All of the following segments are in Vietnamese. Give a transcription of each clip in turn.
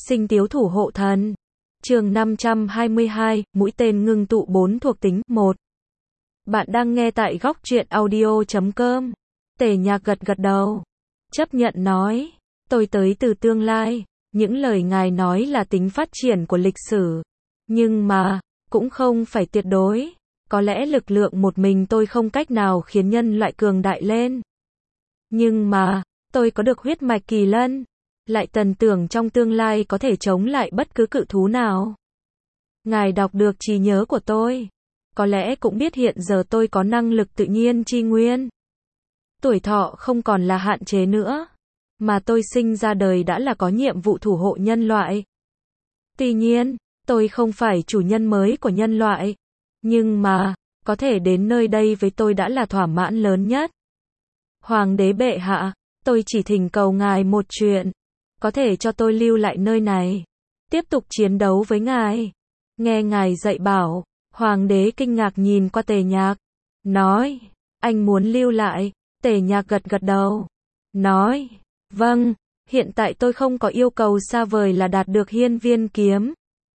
Sinh tiếu thủ hộ thần. Chương 522, mũi tên ngưng tụ 4 thuộc tính. 1. Bạn đang nghe tại góc truyện audio.com. Tề Nhạc gật gật đầu. Chấp nhận nói. Tôi tới từ tương lai. Những lời ngài nói là tính phát triển của lịch sử. Nhưng mà, cũng không phải tuyệt đối. Có lẽ lực lượng một mình tôi không cách nào khiến nhân loại cường đại lên. Nhưng mà, tôi có được huyết mạch kỳ lân. Lại tần tưởng trong tương lai có thể chống lại bất cứ cự thú nào. Ngài đọc được trí nhớ của tôi. Có lẽ cũng biết hiện giờ tôi có năng lực tự nhiên chi nguyên. Tuổi thọ không còn là hạn chế nữa. Mà tôi sinh ra đời đã là có nhiệm vụ thủ hộ nhân loại. Tuy nhiên, tôi không phải chủ nhân mới của nhân loại. Nhưng mà, có thể đến nơi đây với tôi đã là thỏa mãn lớn nhất. Hoàng đế bệ hạ, tôi chỉ thỉnh cầu ngài một chuyện. Có thể cho tôi lưu lại nơi này. Tiếp tục chiến đấu với ngài. Nghe ngài dạy bảo, hoàng đế kinh ngạc nhìn qua Tề Nhạc. Nói, anh muốn lưu lại. Tề Nhạc gật gật đầu. Nói, vâng, hiện tại tôi không có yêu cầu xa vời là đạt được hiên viên kiếm.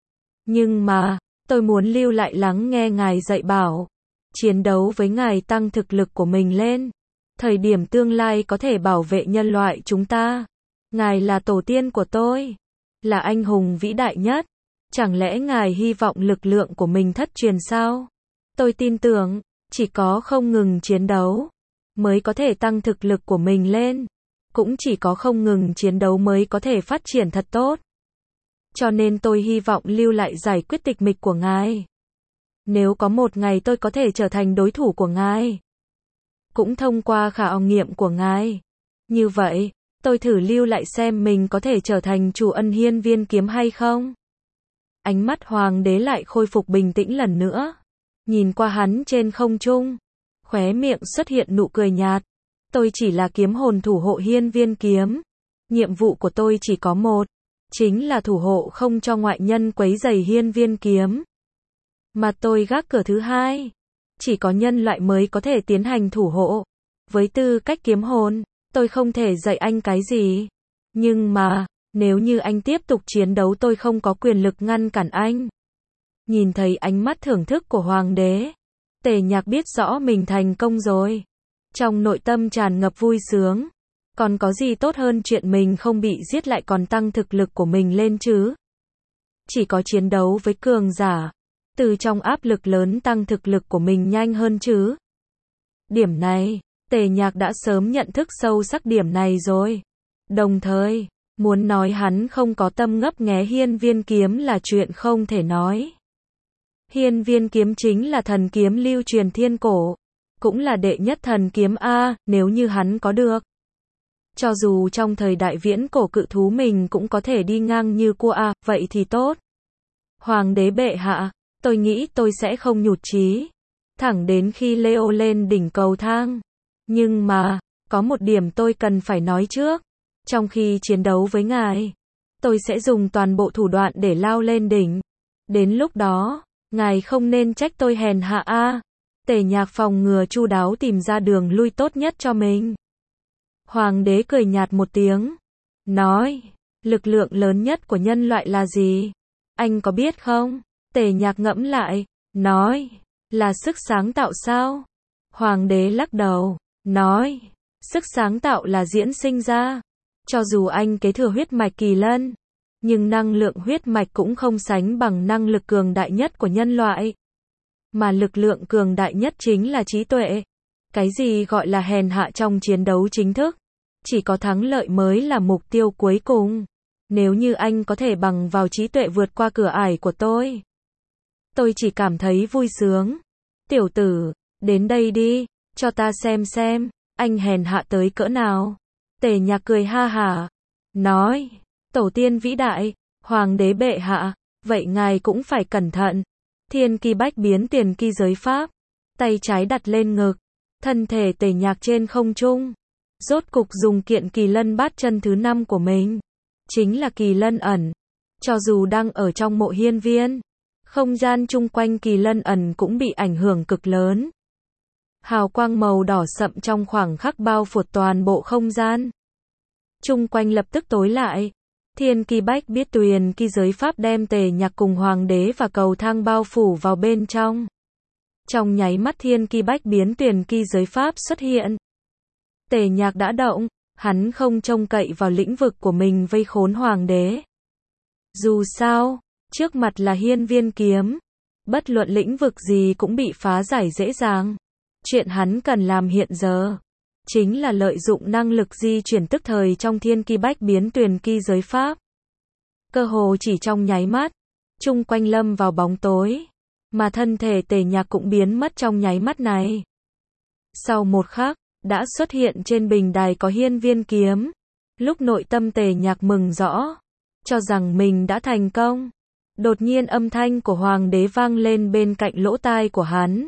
Nhưng mà, tôi muốn lưu lại lắng nghe ngài dạy bảo. Chiến đấu với ngài tăng thực lực của mình lên. Thời điểm tương lai có thể bảo vệ nhân loại chúng ta. Ngài là tổ tiên của tôi. Là anh hùng vĩ đại nhất. Chẳng lẽ ngài hy vọng lực lượng của mình thất truyền sao? Tôi tin tưởng, chỉ có không ngừng chiến đấu, mới có thể tăng thực lực của mình lên. Cũng chỉ có không ngừng chiến đấu mới có thể phát triển thật tốt. Cho nên tôi hy vọng lưu lại giải quyết tịch mịch của ngài. Nếu có một ngày tôi có thể trở thành đối thủ của ngài. Cũng thông qua khảo nghiệm của ngài. Như vậy, tôi thử lưu lại xem mình có thể trở thành chủ ân hiên viên kiếm hay không. Ánh mắt hoàng đế lại khôi phục bình tĩnh lần nữa. Nhìn qua hắn trên không trung. Khóe miệng xuất hiện nụ cười nhạt. Tôi chỉ là kiếm hồn thủ hộ hiên viên kiếm. Nhiệm vụ của tôi chỉ có một. Chính là thủ hộ không cho ngoại nhân quấy rầy hiên viên kiếm. Mà tôi gác cửa thứ hai. Chỉ có nhân loại mới có thể tiến hành thủ hộ. Với tư cách kiếm hồn, tôi không thể dạy anh cái gì. Nhưng mà, nếu như anh tiếp tục chiến đấu tôi không có quyền lực ngăn cản anh. Nhìn thấy ánh mắt thưởng thức của hoàng đế. Tề Nhạc biết rõ mình thành công rồi. Trong nội tâm tràn ngập vui sướng. Còn có gì tốt hơn chuyện mình không bị giết lại còn tăng thực lực của mình lên chứ? Chỉ có chiến đấu với cường giả. Từ trong áp lực lớn tăng thực lực của mình nhanh hơn chứ. Điểm này, Tề Nhạc đã sớm nhận thức sâu sắc điểm này rồi. Đồng thời, muốn nói hắn không có tâm ngấp nghé hiên viên kiếm là chuyện không thể nói. Hiên viên kiếm chính là thần kiếm lưu truyền thiên cổ. Cũng là đệ nhất thần kiếm A, nếu như hắn có được. Cho dù trong thời đại viễn cổ cự thú mình cũng có thể đi ngang như cua A, vậy thì tốt. Hoàng đế bệ hạ, tôi nghĩ tôi sẽ không nhụt chí. Thẳng đến khi leo lên đỉnh cầu thang. Nhưng mà, có một điểm tôi cần phải nói trước. Trong khi chiến đấu với ngài, tôi sẽ dùng toàn bộ thủ đoạn để lao lên đỉnh. Đến lúc đó, ngài không nên trách tôi hèn hạ A. Tề Nhạc phòng ngừa chu đáo tìm ra đường lui tốt nhất cho mình. Hoàng đế cười nhạt một tiếng. Nói, lực lượng lớn nhất của nhân loại là gì? Anh có biết không? Tề Nhạc ngẫm lại. Nói, là sức sáng tạo sao? Hoàng đế lắc đầu. Nói, sức sáng tạo là diễn sinh ra. Cho dù anh kế thừa huyết mạch kỳ lân. Nhưng năng lượng huyết mạch cũng không sánh bằng năng lực cường đại nhất của nhân loại. Mà lực lượng cường đại nhất chính là trí tuệ. Cái gì gọi là hèn hạ trong chiến đấu chính thức? Chỉ có thắng lợi mới là mục tiêu cuối cùng. Nếu như anh có thể bằng vào trí tuệ vượt qua cửa ải của tôi chỉ cảm thấy vui sướng. Tiểu tử, đến đây đi, cho ta xem, anh hèn hạ tới cỡ nào. Tề Nhạc cười ha hả. Nói, tổ tiên vĩ đại, hoàng đế bệ hạ, vậy ngài cũng phải cẩn thận. Thiên kỳ bách biến tiền kỳ giới pháp. Tay trái đặt lên ngực. Thân thể Tề Nhạc trên không trung. Rốt cục dùng kiện kỳ lân bát chân thứ 5 của mình. Chính là kỳ lân ẩn. Cho dù đang ở trong mộ hiên viên, không gian chung quanh kỳ lân ẩn cũng bị ảnh hưởng cực lớn. Hào quang màu đỏ sậm trong khoảng khắc bao phủ toàn bộ không gian. Chung quanh lập tức tối lại. Thiên Ki Bách biết Tuyền Ki giới pháp đem Tề Nhạc cùng hoàng đế và cầu thang bao phủ vào bên trong. Trong nháy mắt Thiên Ki Bách biến Tuyền Ki giới pháp xuất hiện. Tề Nhạc đã động, hắn không trông cậy vào lĩnh vực của mình vây khốn hoàng đế. Dù sao, trước mặt là hiên viên kiếm, bất luận lĩnh vực gì cũng bị phá giải dễ dàng. Chuyện hắn cần làm hiện giờ chính là lợi dụng năng lực di chuyển tức thời trong Thiên Ki Bách biến Tuyền Ki giới pháp. Cơ hồ chỉ trong nháy mắt, chung quanh lâm vào bóng tối, mà thân thể Tề Nhạc cũng biến mất trong nháy mắt này. Sau một khắc, đã xuất hiện trên bình đài có hiên viên kiếm. Lúc nội tâm Tề Nhạc mừng rõ, cho rằng mình đã thành công. Đột nhiên âm thanh của hoàng đế vang lên bên cạnh lỗ tai của hắn.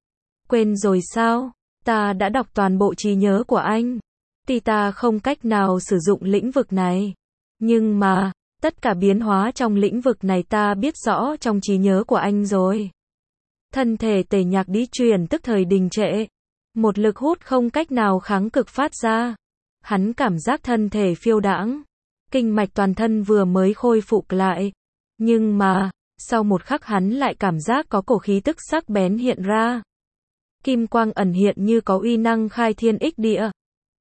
Quên rồi sao? Ta đã đọc toàn bộ trí nhớ của anh. Tuy ta không cách nào sử dụng lĩnh vực này, nhưng mà, tất cả biến hóa trong lĩnh vực này ta biết rõ trong trí nhớ của anh rồi. Thân thể Tề Nhạc đi chuyển tức thời đình trệ. Một lực hút không cách nào kháng cực phát ra. Hắn cảm giác thân thể phiêu đãng. Kinh mạch toàn thân vừa mới khôi phục lại. Nhưng mà, sau một khắc hắn lại cảm giác có cổ khí tức sắc bén hiện ra. Kim quang ẩn hiện như có uy năng khai thiên ích địa.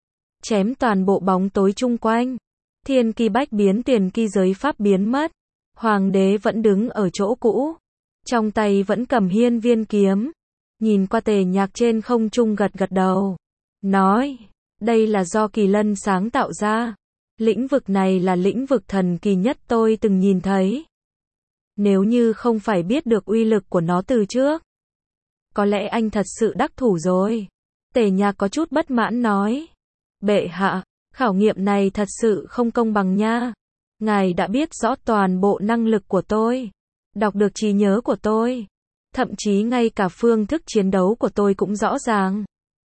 Chém toàn bộ bóng tối chung quanh. Thiên Ki Bách biến Tuyền Ki giới pháp biến mất. Hoàng đế vẫn đứng ở chỗ cũ. Trong tay vẫn cầm hiên viên kiếm. Nhìn qua Tề Nhạc trên không trung gật gật đầu. Nói, đây là do Kỳ Lân sáng tạo ra. Lĩnh vực này là lĩnh vực thần kỳ nhất tôi từng nhìn thấy. Nếu như không phải biết được uy lực của nó từ trước, có lẽ anh thật sự đắc thủ rồi. Tề Nhạc có chút bất mãn nói. Bệ hạ, khảo nghiệm này thật sự không công bằng nha. Ngài đã biết rõ toàn bộ năng lực của tôi, đọc được trí nhớ của tôi, thậm chí ngay cả phương thức chiến đấu của tôi cũng rõ ràng.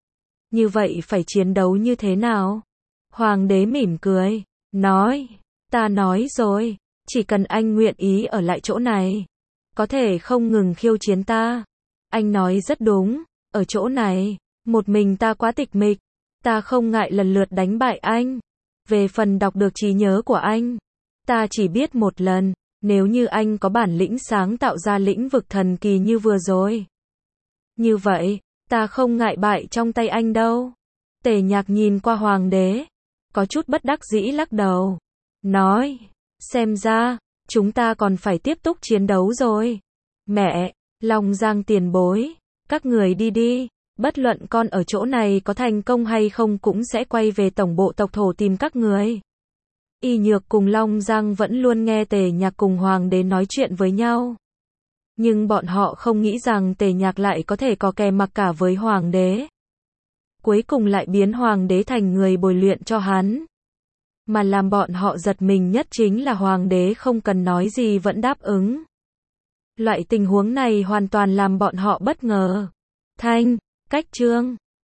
Như vậy phải chiến đấu như thế nào? Hoàng đế mỉm cười, nói, ta nói rồi, chỉ cần anh nguyện ý ở lại chỗ này, có thể không ngừng khiêu chiến ta. Anh nói rất đúng, ở chỗ này, một mình ta quá tịch mịch, ta không ngại lần lượt đánh bại anh. Về phần đọc được trí nhớ của anh, ta chỉ biết một lần, nếu như anh có bản lĩnh sáng tạo ra lĩnh vực thần kỳ như vừa rồi. Như vậy, ta không ngại bại trong tay anh đâu. Tề Nhạc nhìn qua hoàng đế, có chút bất đắc dĩ lắc đầu. Nói, xem ra, chúng ta còn phải tiếp tục chiến đấu rồi. Mẹ, Long Giang tiền bối, các người đi đi. Bất luận con ở chỗ này có thành công hay không cũng sẽ quay về tổng bộ tộc thổ tìm các người. Y Nhược cùng Long Giang vẫn luôn nghe Tề Nhạc cùng hoàng đế nói chuyện với nhau. Nhưng bọn họ không nghĩ rằng Tề Nhạc lại có thể có kè mặc cả với hoàng đế. Cuối cùng lại biến hoàng đế thành người bồi luyện cho hắn. Mà làm bọn họ giật mình nhất chính là hoàng đế không cần nói gì vẫn đáp ứng. Loại tình huống này hoàn toàn làm bọn họ bất ngờ. Cách chương